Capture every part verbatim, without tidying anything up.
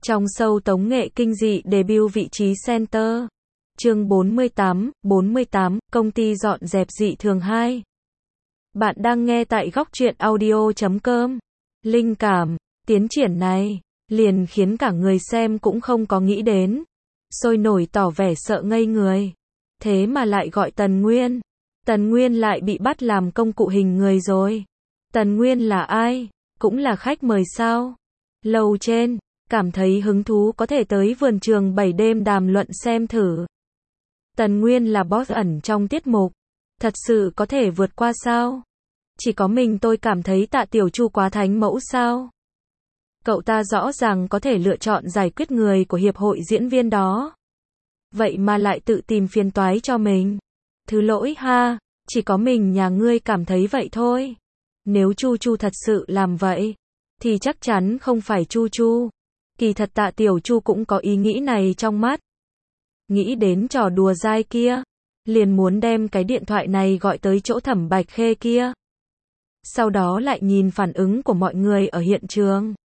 Trong show tống nghệ kinh dị debut vị trí center. Chương bốn mươi tám, bốn mươi tám, công ty dọn dẹp dị thường hai. Bạn đang nghe tại góc truyện audio chấm com. Linh cảm, tiến triển này, liền khiến cả người xem cũng không có nghĩ đến. Sôi nổi tỏ vẻ sợ ngây người. Thế mà lại gọi Tần Nguyên. Tần Nguyên lại bị bắt làm công cụ hình người rồi. Tần Nguyên là ai? Cũng là khách mời sao? Lầu trên, cảm thấy hứng thú có thể tới vườn trường bảy đêm đàm luận xem thử. Tần Nguyên là boss ẩn trong tiết mục. Thật sự có thể vượt qua sao? Chỉ có mình tôi cảm thấy Tạ Tiểu Chu quá thánh mẫu sao? Cậu ta rõ ràng có thể lựa chọn giải quyết người của hiệp hội diễn viên đó. Vậy mà lại tự tìm phiền toái cho mình. Thứ lỗi ha, chỉ có mình nhà ngươi cảm thấy vậy thôi. Nếu Chu Chu thật sự làm vậy, thì chắc chắn không phải Chu Chu. Kỳ thật Tạ Tiểu Chu cũng có ý nghĩ này trong mắt. Nghĩ đến trò đùa dai kia, liền muốn đem cái điện thoại này gọi tới chỗ Thẩm Bạch Khê kia. Sau đó lại nhìn phản ứng của mọi người ở hiện trường.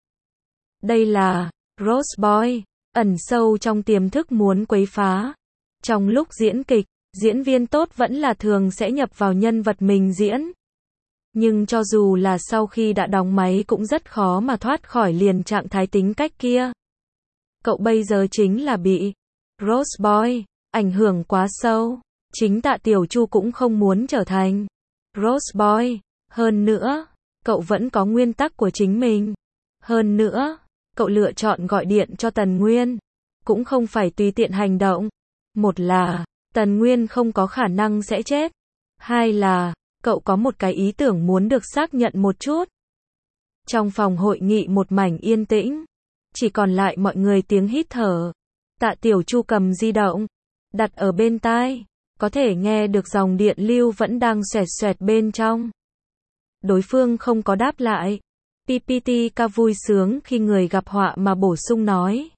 Đây là Rose Boy, ẩn sâu trong tiềm thức muốn quấy phá. Trong lúc diễn kịch, diễn viên tốt vẫn là thường sẽ nhập vào nhân vật mình diễn. Nhưng cho dù là sau khi đã đóng máy cũng rất khó mà thoát khỏi liền trạng thái tính cách kia. Cậu bây giờ chính là bị Rose Boy ảnh hưởng quá sâu. Chính Tạ Tiểu Chu cũng không muốn trở thành Rose Boy. Hơn nữa, cậu vẫn có nguyên tắc của chính mình. Hơn nữa, cậu lựa chọn gọi điện cho Tần Nguyên, cũng không phải tùy tiện hành động. Một là, Tần Nguyên không có khả năng sẽ chết. Hai là, cậu có một cái ý tưởng muốn được xác nhận một chút. Trong phòng hội nghị một mảnh yên tĩnh, chỉ còn lại mọi người tiếng hít thở. Tạ Tiểu Chu cầm di động, đặt ở bên tai, có thể nghe được dòng điện lưu vẫn đang xoẹt xoẹt bên trong. Đối phương không có đáp lại. pê pê tê ca vui sướng khi người gặp họa mà bổ sung nói.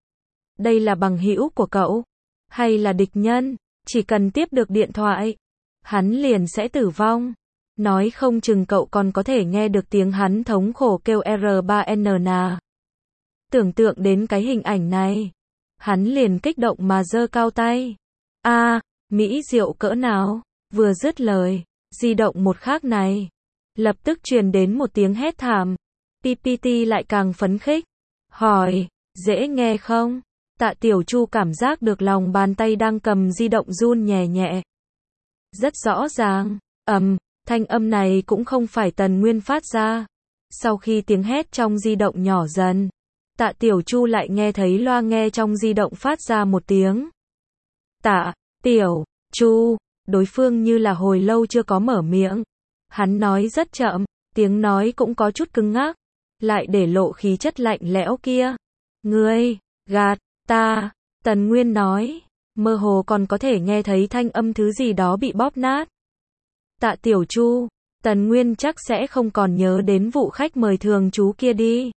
Đây là bằng hữu của cậu, hay là địch nhân? Chỉ cần tiếp được điện thoại, hắn liền sẽ tử vong. Nói không chừng cậu còn có thể nghe được tiếng hắn thống khổ kêu R ba N nà. Tưởng tượng đến cái hình ảnh này, hắn liền kích động mà giơ cao tay. A, à, mỹ diệu cỡ nào? Vừa dứt lời, di động một khác này, lập tức truyền đến một tiếng hét thảm. pê pê tê lại càng phấn khích. Hỏi, dễ nghe không? Tạ Tiểu Chu cảm giác được lòng bàn tay đang cầm di động run nhẹ nhẹ. Rất rõ ràng, ầm, um, thanh âm này cũng không phải Tần Nguyên phát ra. Sau khi tiếng hét trong di động nhỏ dần, Tạ Tiểu Chu lại nghe thấy loa nghe trong di động phát ra một tiếng. Tạ, Tiểu, Chu, đối phương như là hồi lâu chưa có mở miệng. Hắn nói rất chậm, tiếng nói cũng có chút cứng ngắc, lại để lộ khí chất lạnh lẽo kia. Ngươi, gạt, ta, Tần Nguyên nói, mơ hồ còn có thể nghe thấy thanh âm thứ gì đó bị bóp nát. Tạ Tiểu Chu, Tần Nguyên chắc sẽ không còn nhớ đến vụ khách mời thường trú kia đi.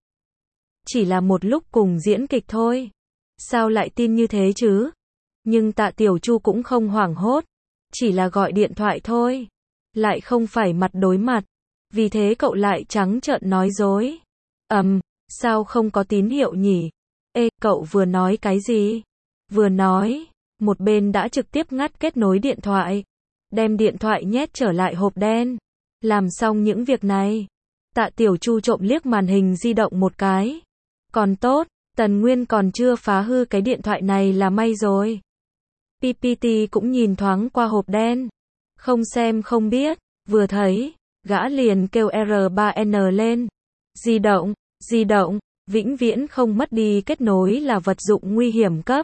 Chỉ là một lúc cùng diễn kịch thôi. Sao lại tin như thế chứ? Nhưng Tạ Tiểu Chu cũng không hoảng hốt. Chỉ là gọi điện thoại thôi. Lại không phải mặt đối mặt. Vì thế cậu lại trắng trợn nói dối. Ầm, um, sao không có tín hiệu nhỉ? Ê, cậu vừa nói cái gì? Vừa nói, một bên đã trực tiếp ngắt kết nối điện thoại. Đem điện thoại nhét trở lại hộp đen. Làm xong những việc này, Tạ Tiểu Chu trộm liếc màn hình di động một cái. Còn tốt, Tần Nguyên còn chưa phá hư cái điện thoại này là may rồi. pê pê tê cũng nhìn thoáng qua hộp đen. Không xem không biết, vừa thấy, gã liền kêu R ba N lên. Di động, di động, vĩnh viễn không mất đi kết nối là vật dụng nguy hiểm cấp.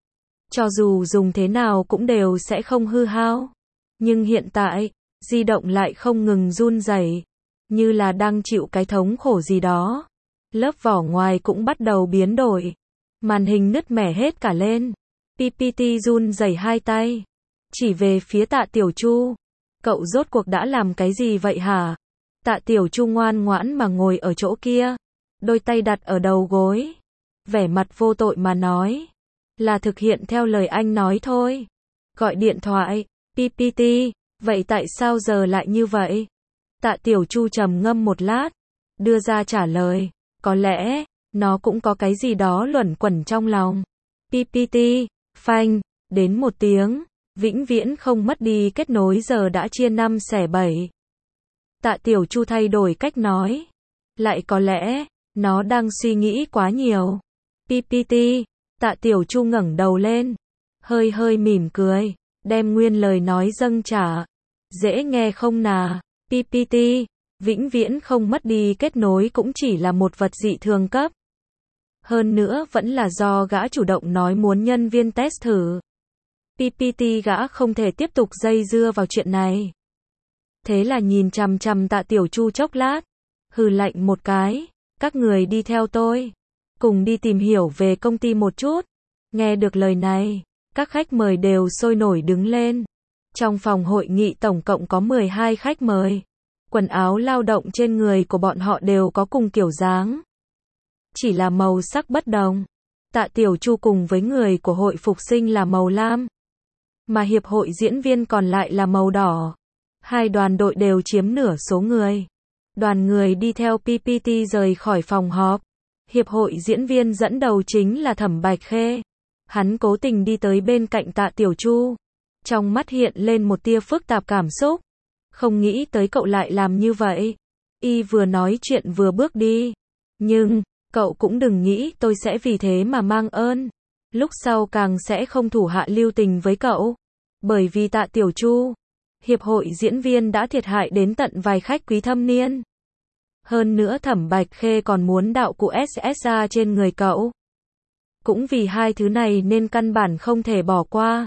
Cho dù dùng thế nào cũng đều sẽ không hư hao. Nhưng hiện tại, di động lại không ngừng run rẩy, như là đang chịu cái thống khổ gì đó. Lớp vỏ ngoài cũng bắt đầu biến đổi. Màn hình nứt mẻ hết cả lên. pê pê tê run rẩy hai tay, chỉ về phía Tạ Tiểu Chu. Cậu rốt cuộc đã làm cái gì vậy hả? Tạ Tiểu Chu ngoan ngoãn mà ngồi ở chỗ kia, đôi tay đặt ở đầu gối, vẻ mặt vô tội mà nói. Là thực hiện theo lời anh nói thôi. Gọi điện thoại, pê pê tê, vậy tại sao giờ lại như vậy? Tạ Tiểu Chu trầm ngâm một lát, đưa ra trả lời. Có lẽ, Nó cũng có cái gì đó luẩn quẩn trong lòng. pê pê tê, phanh, đến một tiếng, vĩnh viễn không mất đi kết nối giờ đã chia năm xẻ bảy. Tạ Tiểu Chu thay đổi cách nói. Lại có lẽ, nó đang suy nghĩ quá nhiều. pê pê tê, Tạ Tiểu Chu ngẩng đầu lên, hơi hơi mỉm cười, đem nguyên lời nói dâng trả. Dễ nghe không nà, pê pê tê, vĩnh viễn không mất đi kết nối cũng chỉ là một vật dị thường cấp. Hơn nữa vẫn là do gã chủ động nói muốn nhân viên test thử. pê pê tê gã không thể tiếp tục dây dưa vào chuyện này. Thế là nhìn chằm chằm Tạ Tiểu Chu chốc lát, hừ lạnh một cái, các người đi theo tôi, cùng đi tìm hiểu về công ty một chút. Nghe được lời này, các khách mời đều sôi nổi đứng lên. Trong phòng hội nghị tổng cộng có mười hai khách mời. Quần áo lao động trên người của bọn họ đều có cùng kiểu dáng. Chỉ là màu sắc bất đồng. Tạ Tiểu Chu cùng với người của hội phục sinh là màu lam, mà hiệp hội diễn viên còn lại là màu đỏ. Hai đoàn đội đều chiếm nửa số người. Đoàn người đi theo pê pê tê rời khỏi phòng họp. Hiệp hội diễn viên dẫn đầu chính là Thẩm Bạch Khê. Hắn cố tình đi tới bên cạnh Tạ Tiểu Chu. Trong mắt hiện lên một tia phức tạp cảm xúc. Không nghĩ tới cậu lại làm như vậy. Y vừa nói chuyện vừa bước đi. Nhưng, cậu cũng đừng nghĩ tôi sẽ vì thế mà mang ơn. Lúc sau càng sẽ không thủ hạ lưu tình với cậu. Bởi vì Tạ Tiểu Chu, hiệp hội diễn viên đã thiệt hại đến tận vài khách quý thâm niên. Hơn nữa Thẩm Bạch Khê còn muốn đạo cụ ét ét a trên người cậu. Cũng vì hai thứ này nên căn bản không thể bỏ qua.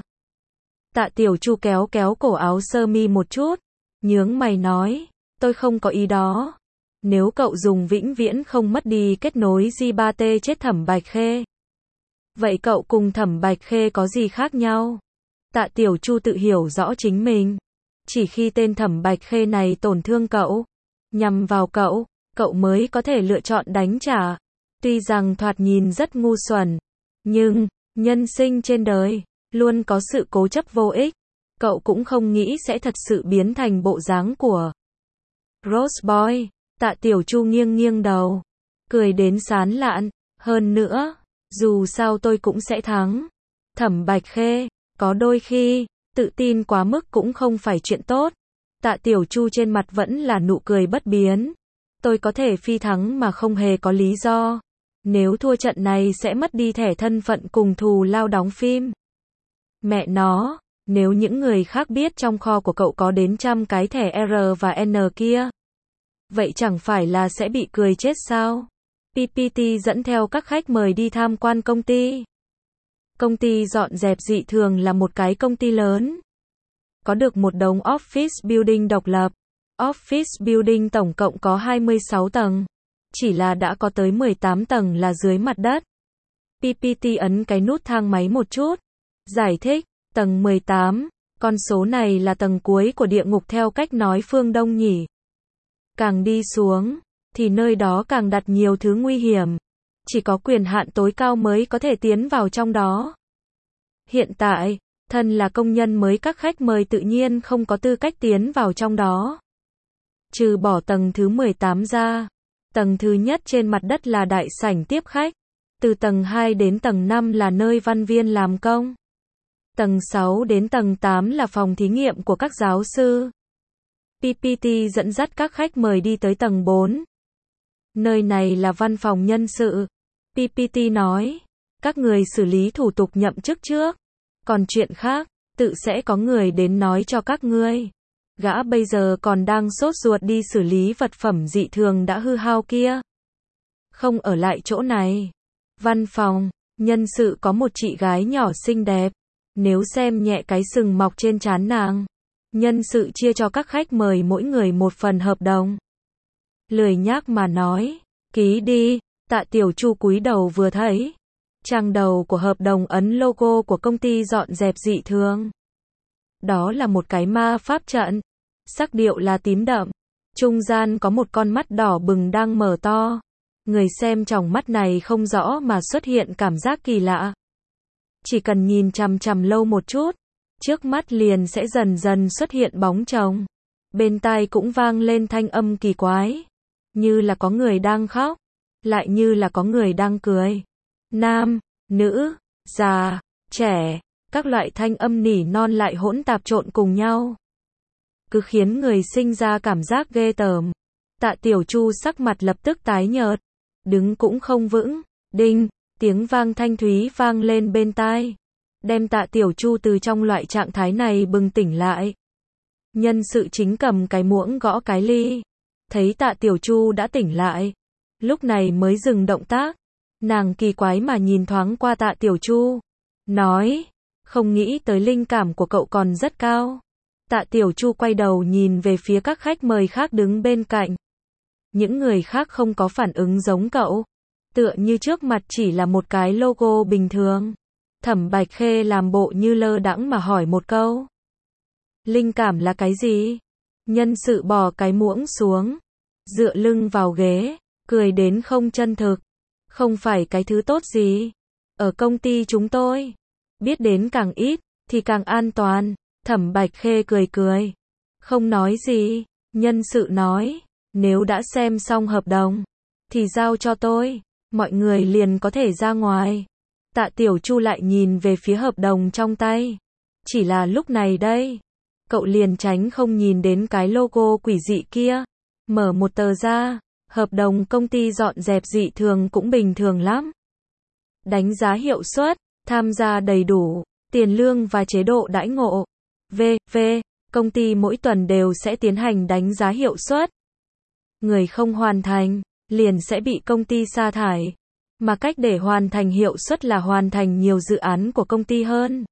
Tạ Tiểu Chu kéo kéo cổ áo sơ mi một chút, nhướng mày nói, tôi không có ý đó. Nếu cậu dùng vĩnh viễn không mất đi kết nối G ba T chết Thẩm Bạch Khê, vậy cậu cùng Thẩm Bạch Khê có gì khác nhau? Tạ Tiểu Chu tự hiểu rõ chính mình. Chỉ khi tên Thẩm Bạch Khê này tổn thương cậu, nhằm vào cậu, cậu mới có thể lựa chọn đánh trả. Tuy rằng thoạt nhìn rất ngu xuẩn, nhưng, nhân sinh trên đời, luôn có sự cố chấp vô ích. Cậu cũng không nghĩ sẽ thật sự biến thành bộ dáng của Rose Boy. Tạ Tiểu Chu nghiêng nghiêng đầu, cười đến sán lạn. Hơn nữa, dù sao tôi cũng sẽ thắng. Thẩm Bạch Khê, có đôi khi, tự tin quá mức cũng không phải chuyện tốt. Tạ Tiểu Chu trên mặt vẫn là nụ cười bất biến. Tôi có thể phi thắng mà không hề có lý do. Nếu thua trận này sẽ mất đi thẻ thân phận cùng thù lao đóng phim. Mẹ nó, nếu những người khác biết trong kho của cậu có đến trăm cái thẻ R và N kia, vậy chẳng phải là sẽ bị cười chết sao? pê pê tê dẫn theo các khách mời đi tham quan công ty. Công ty dọn dẹp dị thường là một cái công ty lớn. Có được một đống office building độc lập. Office building tổng cộng có hai mươi sáu tầng. Chỉ là đã có tới mười tám tầng là dưới mặt đất. pê pê tê ấn cái nút thang máy một chút. Giải thích, tầng mười tám, con số này là tầng cuối của địa ngục theo cách nói phương Đông nhỉ. Càng đi xuống, thì nơi đó càng đặt nhiều thứ nguy hiểm. Chỉ có quyền hạn tối cao mới có thể tiến vào trong đó. Hiện tại, thân là công nhân mới các khách mời tự nhiên không có tư cách tiến vào trong đó. Trừ bỏ tầng thứ mười tám ra. Tầng thứ nhất trên mặt đất là đại sảnh tiếp khách. Từ tầng hai đến tầng năm là nơi văn viên làm công. Tầng sáu đến tầng tám là phòng thí nghiệm của các giáo sư. pê pê tê dẫn dắt các khách mời đi tới tầng bốn. Nơi này là văn phòng nhân sự. pê pê tê nói, các người xử lý thủ tục nhậm chức trước. Còn chuyện khác, tự sẽ có người đến nói cho các ngươi. Gã bây giờ còn đang sốt ruột đi xử lý vật phẩm dị thường đã hư hao kia. Không ở lại chỗ này. Văn phòng, nhân sự có một chị gái nhỏ xinh đẹp. Nếu xem nhẹ cái sừng mọc trên trán nàng, nhân sự chia cho các khách mời mỗi người một phần hợp đồng. Lười nhác mà nói, ký đi. Tạ Tiểu Chu cúi đầu vừa thấy, trang đầu của hợp đồng ấn logo của công ty dọn dẹp dị thường. Đó là một cái ma pháp trận, sắc điệu là tím đậm, trung gian có một con mắt đỏ bừng đang mở to. Người xem tròng mắt này không rõ mà xuất hiện cảm giác kỳ lạ. Chỉ cần nhìn chằm chằm lâu một chút, trước mắt liền sẽ dần dần xuất hiện bóng chồng. Bên tai cũng vang lên thanh âm kỳ quái, như là có người đang khóc. lại như là có người đang cười. Nam, nữ, già, trẻ, các loại thanh âm nỉ non lại hỗn tạp trộn cùng nhau. Cứ khiến người sinh ra cảm giác ghê tởm. Tạ Tiểu Chu sắc mặt lập tức tái nhợt. Đứng cũng không vững. Đinh, tiếng vang thanh thúy vang lên bên tai. Đem Tạ Tiểu Chu từ trong loại trạng thái này bừng tỉnh lại. Nhân sự chính cầm cái muỗng gõ cái ly. Thấy Tạ Tiểu Chu đã tỉnh lại. Lúc này mới dừng động tác. Nàng kỳ quái mà nhìn thoáng qua Tạ Tiểu Chu. Nói, không nghĩ tới linh cảm của cậu còn rất cao. Tạ Tiểu Chu quay đầu nhìn về phía các khách mời khác đứng bên cạnh. Những người khác không có phản ứng giống cậu. Tựa như trước mặt chỉ là một cái logo bình thường. Thẩm Bạch Khê làm bộ như lơ đãng mà hỏi một câu. Linh cảm là cái gì? Nhân sự bỏ cái muỗng xuống. Dựa lưng vào ghế. Cười đến không chân thực. Không phải cái thứ tốt gì. Ở công ty chúng tôi. Biết đến càng ít, thì càng an toàn. Thẩm Bạch Khê cười cười. Không nói gì. Nhân sự nói. Nếu đã xem xong hợp đồng. Thì giao cho tôi. Mọi người liền có thể ra ngoài. Tạ Tiểu Chu lại nhìn về phía hợp đồng trong tay. Chỉ là lúc này đây. Cậu liền tránh không nhìn đến cái logo quỷ dị kia. Mở một tờ ra. Hợp đồng công ty dọn dẹp dị thường cũng bình thường lắm. Đánh giá hiệu suất. Tham gia đầy đủ. Tiền lương và chế độ đãi ngộ. vê vê. Công ty mỗi tuần đều sẽ tiến hành đánh giá hiệu suất. Người không hoàn thành, liền sẽ bị công ty sa thải. Mà cách để hoàn thành hiệu suất là hoàn thành nhiều dự án của công ty hơn.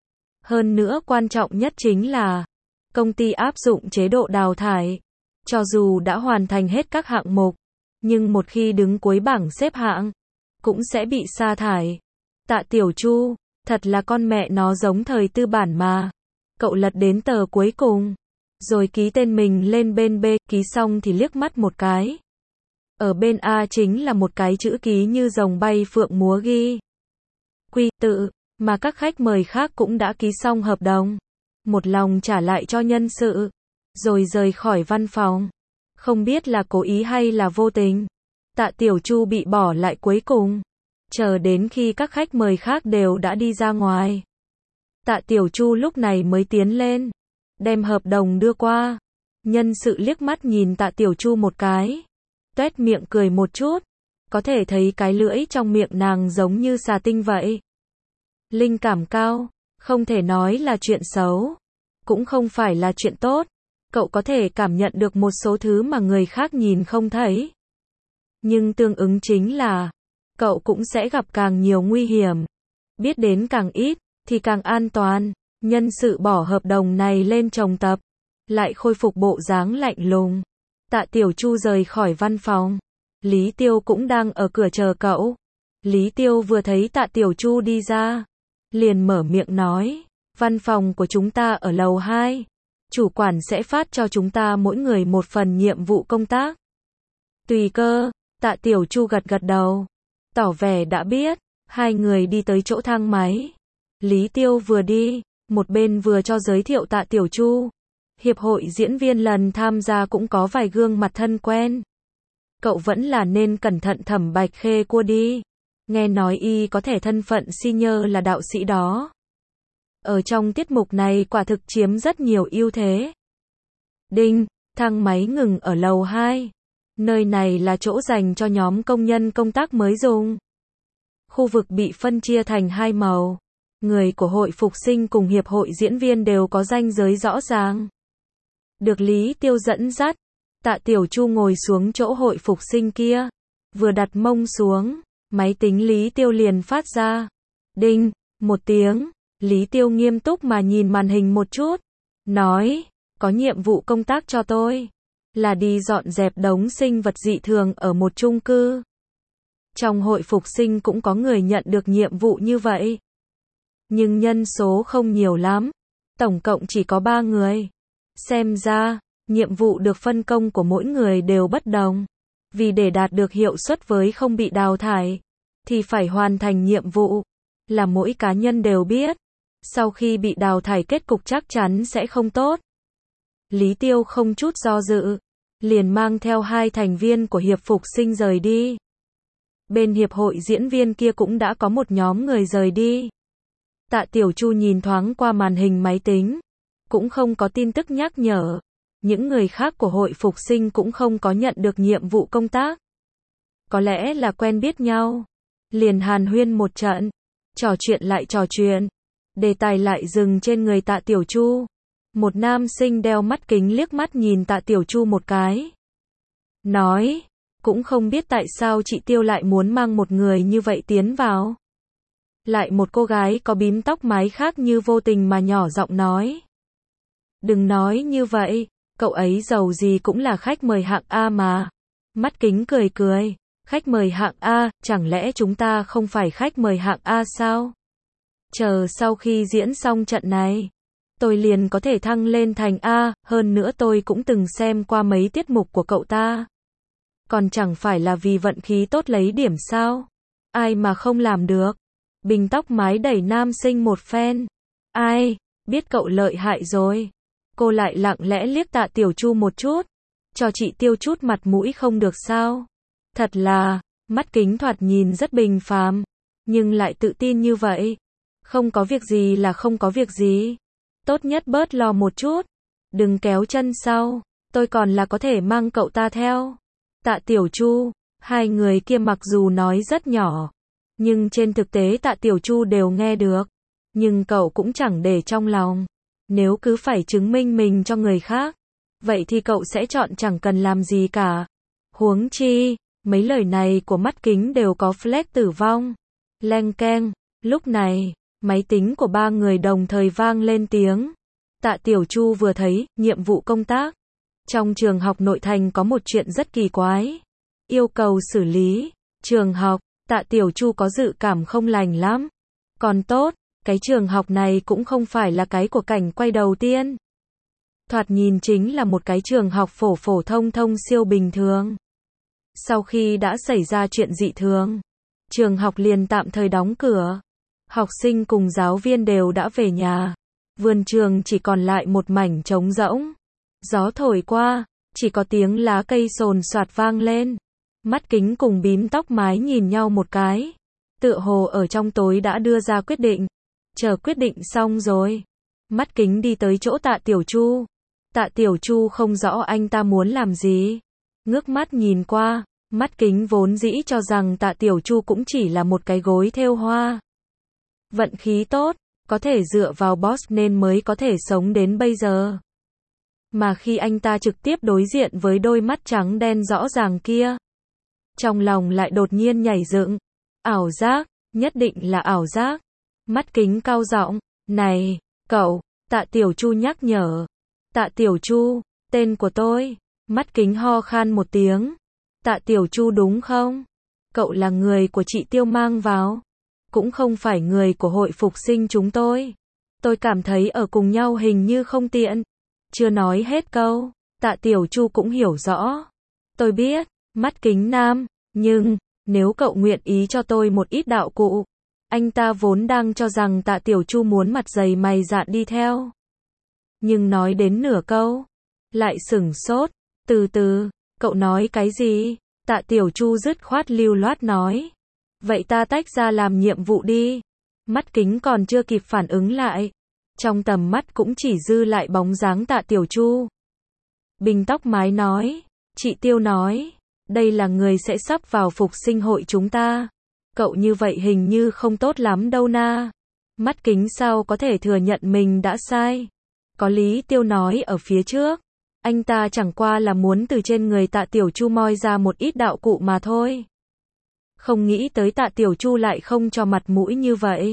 Hơn nữa quan trọng nhất chính là, công ty áp dụng chế độ đào thải. Cho dù đã hoàn thành hết các hạng mục, nhưng một khi đứng cuối bảng xếp hạng, cũng sẽ bị sa thải. Tạ Tiểu Chu, thật là con mẹ nó giống thời tư bản mà. Cậu lật đến tờ cuối cùng. Rồi ký tên mình lên bên B, ký xong thì liếc mắt một cái. Ở bên A chính là một cái chữ ký như rồng bay phượng múa ghi. Quy tự, mà các khách mời khác cũng đã ký xong hợp đồng. Một lòng trả lại cho nhân sự. Rồi rời khỏi văn phòng. Không biết là cố ý hay là vô tình. Tạ Tiểu Chu bị bỏ lại cuối cùng. Chờ đến khi các khách mời khác đều đã đi ra ngoài. Tạ Tiểu Chu lúc này mới tiến lên. Đem hợp đồng đưa qua. Nhân sự liếc mắt nhìn Tạ Tiểu Chu một cái. Tuét miệng cười một chút. Có thể thấy cái lưỡi trong miệng nàng giống như xà tinh vậy. Linh cảm cao. Không thể nói là chuyện xấu. Cũng không phải là chuyện tốt. Cậu có thể cảm nhận được một số thứ mà người khác nhìn không thấy. Nhưng tương ứng chính là, cậu cũng sẽ gặp càng nhiều nguy hiểm. Biết đến càng ít, thì càng an toàn. Nhân sự bỏ hợp đồng này lên chồng tập. Lại khôi phục bộ dáng lạnh lùng. Tạ Tiểu Chu rời khỏi văn phòng. Lý Tiêu cũng đang ở cửa chờ cậu. Lý Tiêu vừa thấy Tạ Tiểu Chu đi ra. Liền mở miệng nói. Văn phòng của chúng ta ở lầu hai. Chủ quản sẽ phát cho chúng ta mỗi người một phần nhiệm vụ công tác. Tùy cơ. Tạ Tiểu Chu gật gật đầu. Tỏ vẻ đã biết. Hai người đi tới chỗ thang máy. Lý Tiêu vừa đi. Một bên vừa cho giới thiệu Tạ Tiểu Chu. Hiệp hội diễn viên lần tham gia cũng có vài gương mặt thân quen. Cậu vẫn là nên cẩn thận Thẩm Bạch Khê cua đi. Nghe nói y có thể thân phận senior là đạo sĩ đó. Ở trong tiết mục này quả thực chiếm rất nhiều ưu thế. Đinh, thang máy ngừng ở lầu hai. Nơi này là chỗ dành cho nhóm công nhân công tác mới dùng. Khu vực bị phân chia thành hai màu. Người của hội phục sinh cùng hiệp hội diễn viên đều có ranh giới rõ ràng. Được Lý Tiêu dẫn dắt, Tạ Tiểu Chu ngồi xuống chỗ hội phục sinh kia. Vừa đặt mông xuống, máy tính Lý Tiêu liền phát ra. Đinh, một tiếng. Lý Tiêu nghiêm túc mà nhìn màn hình một chút. Nói, có nhiệm vụ công tác cho tôi. Là đi dọn dẹp đống sinh vật dị thường ở một chung cư. Trong hội phục sinh cũng có người nhận được nhiệm vụ như vậy. Nhưng nhân số không nhiều lắm. Tổng cộng chỉ có ba người. Xem ra, nhiệm vụ được phân công của mỗi người đều bất đồng. Vì để đạt được hiệu suất với không bị đào thải, thì phải hoàn thành nhiệm vụ. Là mỗi cá nhân đều biết. Sau khi bị đào thải kết cục chắc chắn sẽ không tốt. Lý Tiêu không chút do dự. Liền mang theo hai thành viên của hiệp phục sinh rời đi. Bên hiệp hội diễn viên kia cũng đã có một nhóm người rời đi. Tạ Tiểu Chu nhìn thoáng qua màn hình máy tính, cũng không có tin tức nhắc nhở. Những người khác của hội phục sinh cũng không có nhận được nhiệm vụ công tác. Có lẽ là quen biết nhau. Liền hàn huyên một trận, trò chuyện lại trò chuyện. Đề tài lại dừng trên người Tạ Tiểu Chu. Một nam sinh đeo mắt kính liếc mắt nhìn Tạ Tiểu Chu một cái. Nói, cũng không biết tại sao chị Tiêu lại muốn mang một người như vậy tiến vào. Lại một cô gái có bím tóc mái khác như vô tình mà nhỏ giọng nói. Đừng nói như vậy, cậu ấy giàu gì cũng là khách mời hạng A mà. Mắt kính cười cười, khách mời hạng A, chẳng lẽ chúng ta không phải khách mời hạng A sao? Chờ sau khi diễn xong trận này, tôi liền có thể thăng lên thành A, hơn nữa tôi cũng từng xem qua mấy tiết mục của cậu ta. Còn chẳng phải là vì vận khí tốt lấy điểm sao? Ai mà không làm được? Bình tóc mái đẩy nam sinh một phen. Ai, biết cậu lợi hại rồi. Cô lại lặng lẽ liếc Tạ Tiểu Chu một chút. Cho chị Tiêu chút mặt mũi không được sao? Thật là, mắt kính thoạt nhìn rất bình phàm, nhưng lại tự tin như vậy. Không có việc gì là không có việc gì. Tốt nhất bớt lo một chút. Đừng kéo chân sau, tôi còn là có thể mang cậu ta theo. Tạ Tiểu Chu, hai người kia mặc dù nói rất nhỏ, nhưng trên thực tế Tạ Tiểu Chu đều nghe được. Nhưng cậu cũng chẳng để trong lòng. Nếu cứ phải chứng minh mình cho người khác, vậy thì cậu sẽ chọn chẳng cần làm gì cả. Huống chi, mấy lời này của mắt kính đều có flag tử vong. Leng keng, lúc này, máy tính của ba người đồng thời vang lên tiếng. Tạ Tiểu Chu vừa thấy, nhiệm vụ công tác. Trong trường học nội thành có một chuyện rất kỳ quái. Yêu cầu xử lý. Trường học, Tạ Tiểu Chu có dự cảm không lành lắm. Còn tốt, cái trường học này cũng không phải là cái của cảnh quay đầu tiên. Thoạt nhìn chính là một cái trường học phổ phổ thông thông siêu bình thường. Sau khi đã xảy ra chuyện dị thường, trường học liền tạm thời đóng cửa. Học sinh cùng giáo viên đều đã về nhà. Vườn trường chỉ còn lại một mảnh trống rỗng. Gió thổi qua, chỉ có tiếng lá cây xồn xoạt vang lên. Mắt kính cùng bím tóc mái nhìn nhau một cái. Tựa hồ ở trong tối đã đưa ra quyết định. Chờ quyết định xong rồi. Mắt kính đi tới chỗ Tạ Tiểu Chu. Tạ Tiểu Chu không rõ anh ta muốn làm gì. Ngước mắt nhìn qua, mắt kính vốn dĩ cho rằng Tạ Tiểu Chu cũng chỉ là một cái gối thêu hoa. Vận khí tốt, có thể dựa vào boss nên mới có thể sống đến bây giờ. Mà khi anh ta trực tiếp đối diện với đôi mắt trắng đen rõ ràng kia, trong lòng lại đột nhiên nhảy dựng. Ảo giác, nhất định là ảo giác. Mắt kính cao giọng, này, cậu, Tạ Tiểu Chu nhắc nhở. Tạ Tiểu Chu, tên của tôi. Mắt kính ho khan một tiếng. Tạ Tiểu Chu đúng không? Cậu là người của chị Tiêu mang vào. Cũng không phải người của hội phục sinh chúng tôi. Tôi cảm thấy ở cùng nhau hình như không tiện. Chưa nói hết câu, Tạ Tiểu Chu cũng hiểu rõ. Tôi biết, mắt kính nam, nhưng, nếu cậu nguyện ý cho tôi một ít đạo cụ. Anh ta vốn đang cho rằng Tạ Tiểu Chu muốn mặt dày mày dạn đi theo. Nhưng nói đến nửa câu, lại sửng sốt. Từ từ, cậu nói cái gì? Tạ Tiểu Chu dứt khoát lưu loát nói. Vậy ta tách ra làm nhiệm vụ đi. Mắt kính còn chưa kịp phản ứng lại. Trong tầm mắt cũng chỉ dư lại bóng dáng Tạ Tiểu Chu. Bình tóc mái nói. Chị Tiêu nói. Đây là người sẽ sắp vào phục sinh hội chúng ta. Cậu như vậy hình như không tốt lắm đâu na. Mắt kính sao có thể thừa nhận mình đã sai. Có lý Tiêu nói ở phía trước. Anh ta chẳng qua là muốn từ trên người Tạ Tiểu Chu moi ra một ít đạo cụ mà thôi. Không nghĩ tới Tạ Tiểu Chu lại không cho mặt mũi như vậy.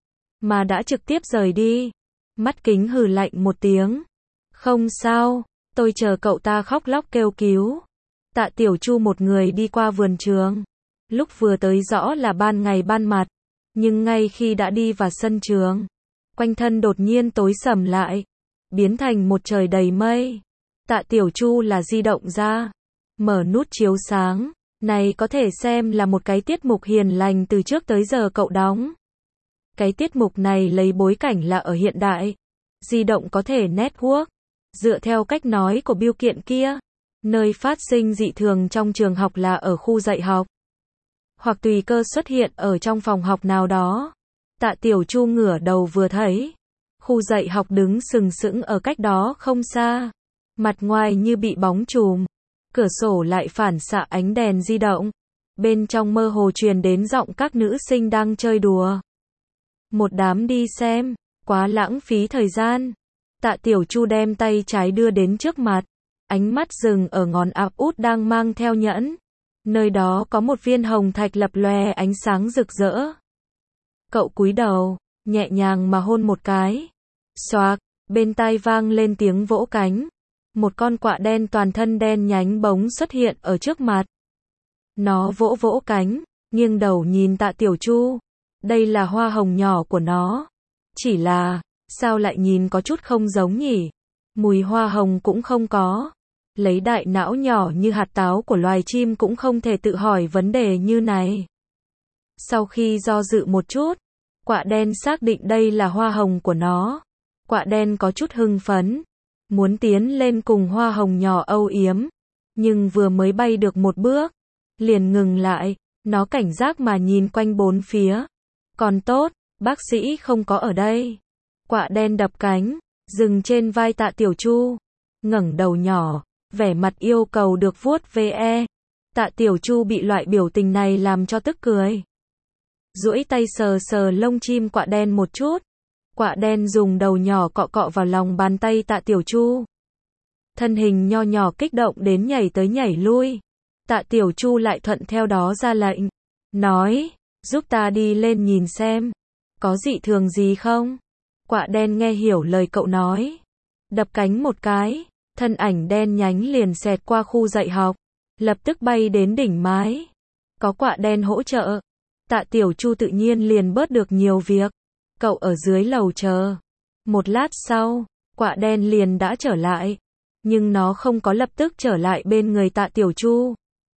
Mà đã trực tiếp rời đi. Mắt kính hừ lạnh một tiếng. Không sao, tôi chờ cậu ta khóc lóc kêu cứu. Tạ Tiểu Chu một người đi qua vườn trường. Lúc vừa tới rõ là ban ngày ban mặt. Nhưng ngay khi đã đi vào sân trường, quanh thân đột nhiên tối sầm lại. Biến thành một trời đầy mây. Tạ Tiểu Chu là di động ra. Mở nút chiếu sáng. Này có thể xem là một cái tiết mục hiền lành từ trước tới giờ cậu đóng. Cái tiết mục này lấy bối cảnh là ở hiện đại. Di động có thể network. Dựa theo cách nói của biêu kiện kia, nơi phát sinh dị thường trong trường học là ở khu dạy học. hoặc tùy cơ xuất hiện ở trong phòng học nào đó. Tạ Tiểu Chu ngửa đầu vừa thấy, khu dạy học đứng sừng sững ở cách đó không xa, mặt ngoài như bị bóng trùm, cửa sổ lại phản xạ ánh đèn di động, bên trong mơ hồ truyền đến giọng các nữ sinh đang chơi đùa. Một đám đi xem, quá lãng phí thời gian. Tạ Tiểu Chu đem tay trái đưa đến trước mặt, ánh mắt dừng ở ngón áp út đang mang theo nhẫn. Nơi đó có một viên hồng thạch lập lòe ánh sáng rực rỡ. Cậu cúi đầu, nhẹ nhàng mà hôn một cái. Xoạc, bên tai vang lên tiếng vỗ cánh. Một con quạ đen toàn thân đen nhánh bóng xuất hiện ở trước mặt. Nó vỗ vỗ cánh, nghiêng đầu nhìn Tạ Tiểu Chu. Đây là hoa hồng nhỏ của nó. Chỉ là, sao lại nhìn có chút không giống nhỉ? Mùi hoa hồng cũng không có. Lấy đại não nhỏ như hạt táo của loài chim cũng không thể tự hỏi vấn đề như này. Sau khi do dự một chút, quạ đen xác định đây là hoa hồng của nó. Quạ đen có chút hưng phấn, muốn tiến lên cùng hoa hồng nhỏ âu yếm, nhưng vừa mới bay được một bước, liền ngừng lại, nó cảnh giác mà nhìn quanh bốn phía. Còn tốt, bác sĩ không có ở đây. Quạ đen đập cánh, dừng trên vai Tạ Tiểu Chu, ngẩng đầu nhỏ, vẻ mặt yêu cầu được vuốt ve. Tạ Tiểu Chu bị loại biểu tình này làm cho tức cười. Duỗi tay sờ sờ lông chim quạ đen một chút. Quạ đen dùng đầu nhỏ cọ cọ vào lòng bàn tay Tạ Tiểu Chu. Thân hình nho nhỏ kích động đến nhảy tới nhảy lui. Tạ Tiểu Chu lại thuận theo đó ra lệnh. Nói, giúp ta đi lên nhìn xem. Có dị thường gì không? Quạ đen nghe hiểu lời cậu nói. Đập cánh một cái. Thân ảnh đen nhánh liền xẹt qua khu dạy học. Lập tức bay đến đỉnh mái. Có quạ đen hỗ trợ. Tạ Tiểu Chu tự nhiên liền bớt được nhiều việc. Cậu ở dưới lầu chờ. Một lát sau, quạ đen liền đã trở lại. Nhưng nó không có lập tức trở lại bên người Tạ Tiểu Chu,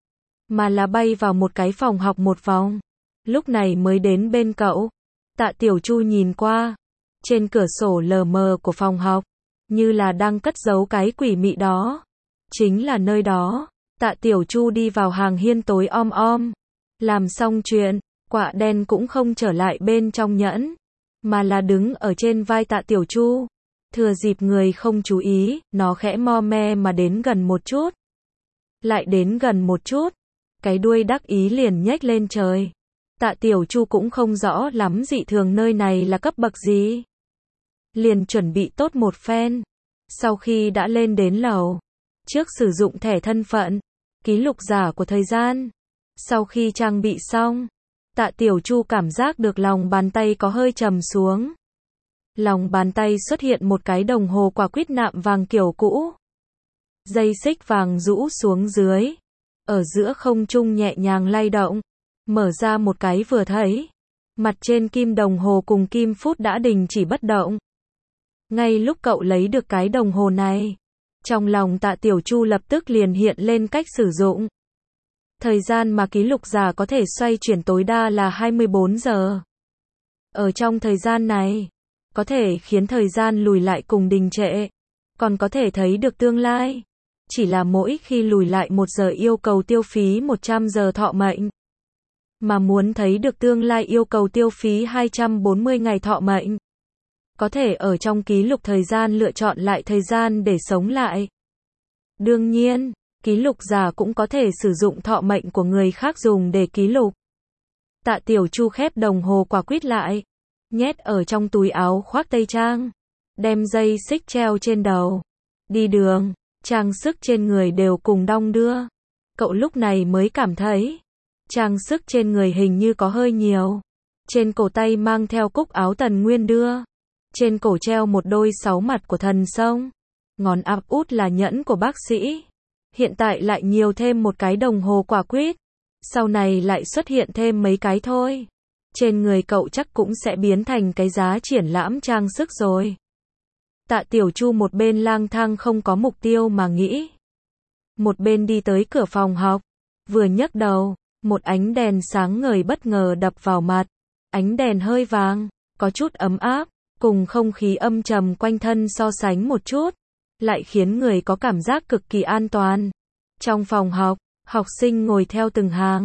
mà là bay vào một cái phòng học một vòng. Lúc này mới đến bên cậu. Tạ Tiểu Chu nhìn qua. Trên cửa sổ lờ mờ của phòng học, như là đang cất giấu cái quỷ mị đó. Chính là nơi đó. Tạ Tiểu Chu đi vào hàng hiên tối om om. Làm xong chuyện, quạ đen cũng không trở lại bên trong nhẫn, mà là đứng ở trên vai Tạ Tiểu Chu. Thừa dịp người không chú ý, nó khẽ mo me mà đến gần một chút. Lại đến gần một chút. Cái đuôi đắc ý liền nhếch lên trời. Tạ Tiểu Chu cũng không rõ lắm dị thường nơi này là cấp bậc gì. Liền chuẩn bị tốt một phen. Sau khi đã lên đến lầu, trước sử dụng thẻ thân phận, ký lục giả của thời gian. Sau khi trang bị xong, Tạ Tiểu Chu cảm giác được lòng bàn tay có hơi trầm xuống. Lòng bàn tay xuất hiện một cái đồng hồ quả quýt nạm vàng kiểu cũ. Dây xích vàng rũ xuống dưới. Ở giữa không trung nhẹ nhàng lay động. Mở ra một cái vừa thấy. Mặt trên kim đồng hồ cùng kim phút đã đình chỉ bất động. Ngay lúc cậu lấy được cái đồng hồ này, trong lòng Tạ Tiểu Chu lập tức liền hiện lên cách sử dụng. Thời gian mà ký lục giả có thể xoay chuyển tối đa là hai mươi bốn giờ. Ở trong thời gian này, có thể khiến thời gian lùi lại cùng đình trệ, còn có thể thấy được tương lai. Chỉ là mỗi khi lùi lại một giờ yêu cầu tiêu phí một trăm giờ thọ mệnh. Mà muốn thấy được tương lai yêu cầu tiêu phí hai trăm bốn mươi ngày thọ mệnh. Có thể ở trong ký lục thời gian lựa chọn lại thời gian để sống lại. Đương nhiên, ký lục giả cũng có thể sử dụng thọ mệnh của người khác dùng để ký lục. Tạ Tiểu Chu khép đồng hồ quả quýt lại, nhét ở trong túi áo khoác tây trang, đem dây xích treo trên đầu. Đi đường, trang sức trên người đều cùng đong đưa. Cậu lúc này mới cảm thấy, trang sức trên người hình như có hơi nhiều. Trên cổ tay mang theo cúc áo Tần Nguyên đưa. Trên cổ treo một đôi sáu mặt của thần sông. Ngón áp út là nhẫn của bác sĩ. Hiện tại lại nhiều thêm một cái đồng hồ quả quýt. Sau này lại xuất hiện thêm mấy cái thôi. Trên người cậu chắc cũng sẽ biến thành cái giá triển lãm trang sức rồi. Tạ Tiểu Chu một bên lang thang không có mục tiêu mà nghĩ. Một bên đi tới cửa phòng học. Vừa nhấc đầu, một ánh đèn sáng ngời bất ngờ đập vào mặt. Ánh đèn hơi vàng, có chút ấm áp, cùng không khí âm trầm quanh thân so sánh một chút, lại khiến người có cảm giác cực kỳ an toàn. Trong phòng học, học sinh ngồi theo từng hàng.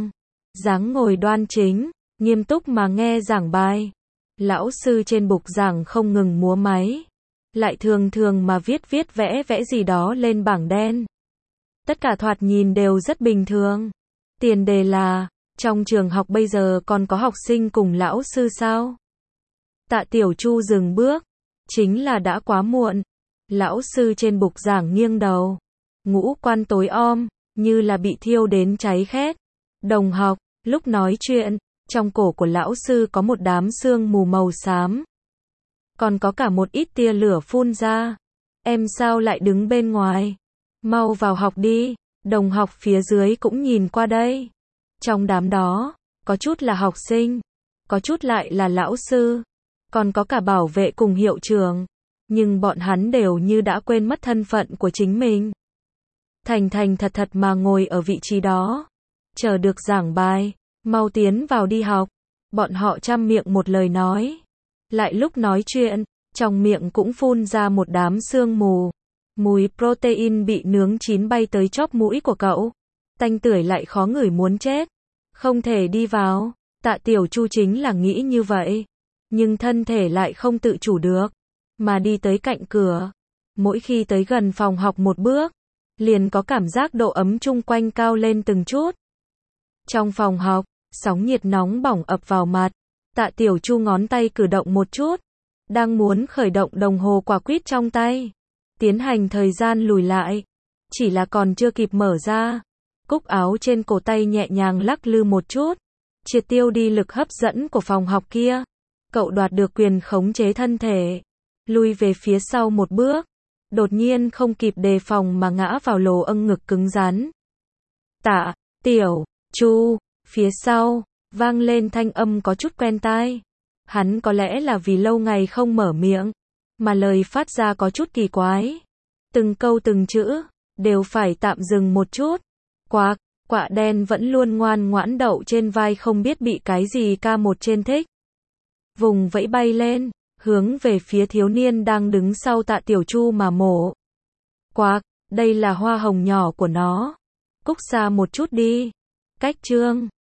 dáng ngồi đoan chính, nghiêm túc mà nghe giảng bài. Lão sư trên bục giảng không ngừng múa máy, lại thường thường mà viết viết vẽ vẽ gì đó lên bảng đen. Tất cả thoạt nhìn đều rất bình thường. Tiền đề là, trong trường học bây giờ còn có học sinh cùng lão sư sao? Tạ Tiểu Chu dừng bước, chính là đã quá muộn. Lão sư trên bục giảng nghiêng đầu, ngũ quan tối om, như là bị thiêu đến cháy khét. Đồng học, lúc nói chuyện, trong cổ của lão sư có một đám sương mù màu xám. Còn có cả một ít tia lửa phun ra. Em sao lại đứng bên ngoài? Mau vào học đi. Đồng học phía dưới cũng nhìn qua đây. Trong đám đó, có chút là học sinh, có chút lại là lão sư, còn có cả bảo vệ cùng hiệu trưởng. Nhưng bọn hắn đều như đã quên mất thân phận của chính mình. Thành thành thật thật mà ngồi ở vị trí đó, chờ được giảng bài, mau tiến vào đi học. Bọn họ trăm miệng một lời nói. Lại lúc nói chuyện, trong miệng cũng phun ra một đám sương mù. Mùi protein bị nướng chín bay tới chóp mũi của cậu. Tanh tưởi lại khó ngửi muốn chết. Không thể đi vào. Tạ Tiểu Chu chính là nghĩ như vậy. Nhưng thân thể lại không tự chủ được. Mà đi tới cạnh cửa. Mỗi khi tới gần phòng học một bước, liền có cảm giác độ ấm chung quanh cao lên từng chút. Trong phòng học, sóng nhiệt nóng bỏng ập vào mặt. Tạ Tiểu Chu ngón tay cử động một chút. Đang muốn khởi động đồng hồ quả quýt trong tay. Tiến hành thời gian lùi lại. Chỉ là còn chưa kịp mở ra. Cúc áo trên cổ tay nhẹ nhàng lắc lư một chút. Triệt tiêu đi lực hấp dẫn của phòng học kia. Cậu đoạt được quyền khống chế thân thể. Lui về phía sau một bước. Đột nhiên không kịp đề phòng mà ngã vào lồ âng ngực cứng rắn. Tạ Tiểu Chu, phía sau, vang lên thanh âm có chút quen tai. Hắn có lẽ là vì lâu ngày không mở miệng, mà lời phát ra có chút kỳ quái. Từng câu từng chữ, đều phải tạm dừng một chút. Quạc, quạ đen vẫn luôn ngoan ngoãn đậu trên vai không biết bị cái gì ca một trên thích. Vùng vẫy bay lên, hướng về phía thiếu niên đang đứng sau Tạ Tiểu Chu mà mổ. Quạc, đây là hoa hồng nhỏ của nó. Cúc xa một chút đi. Cách chương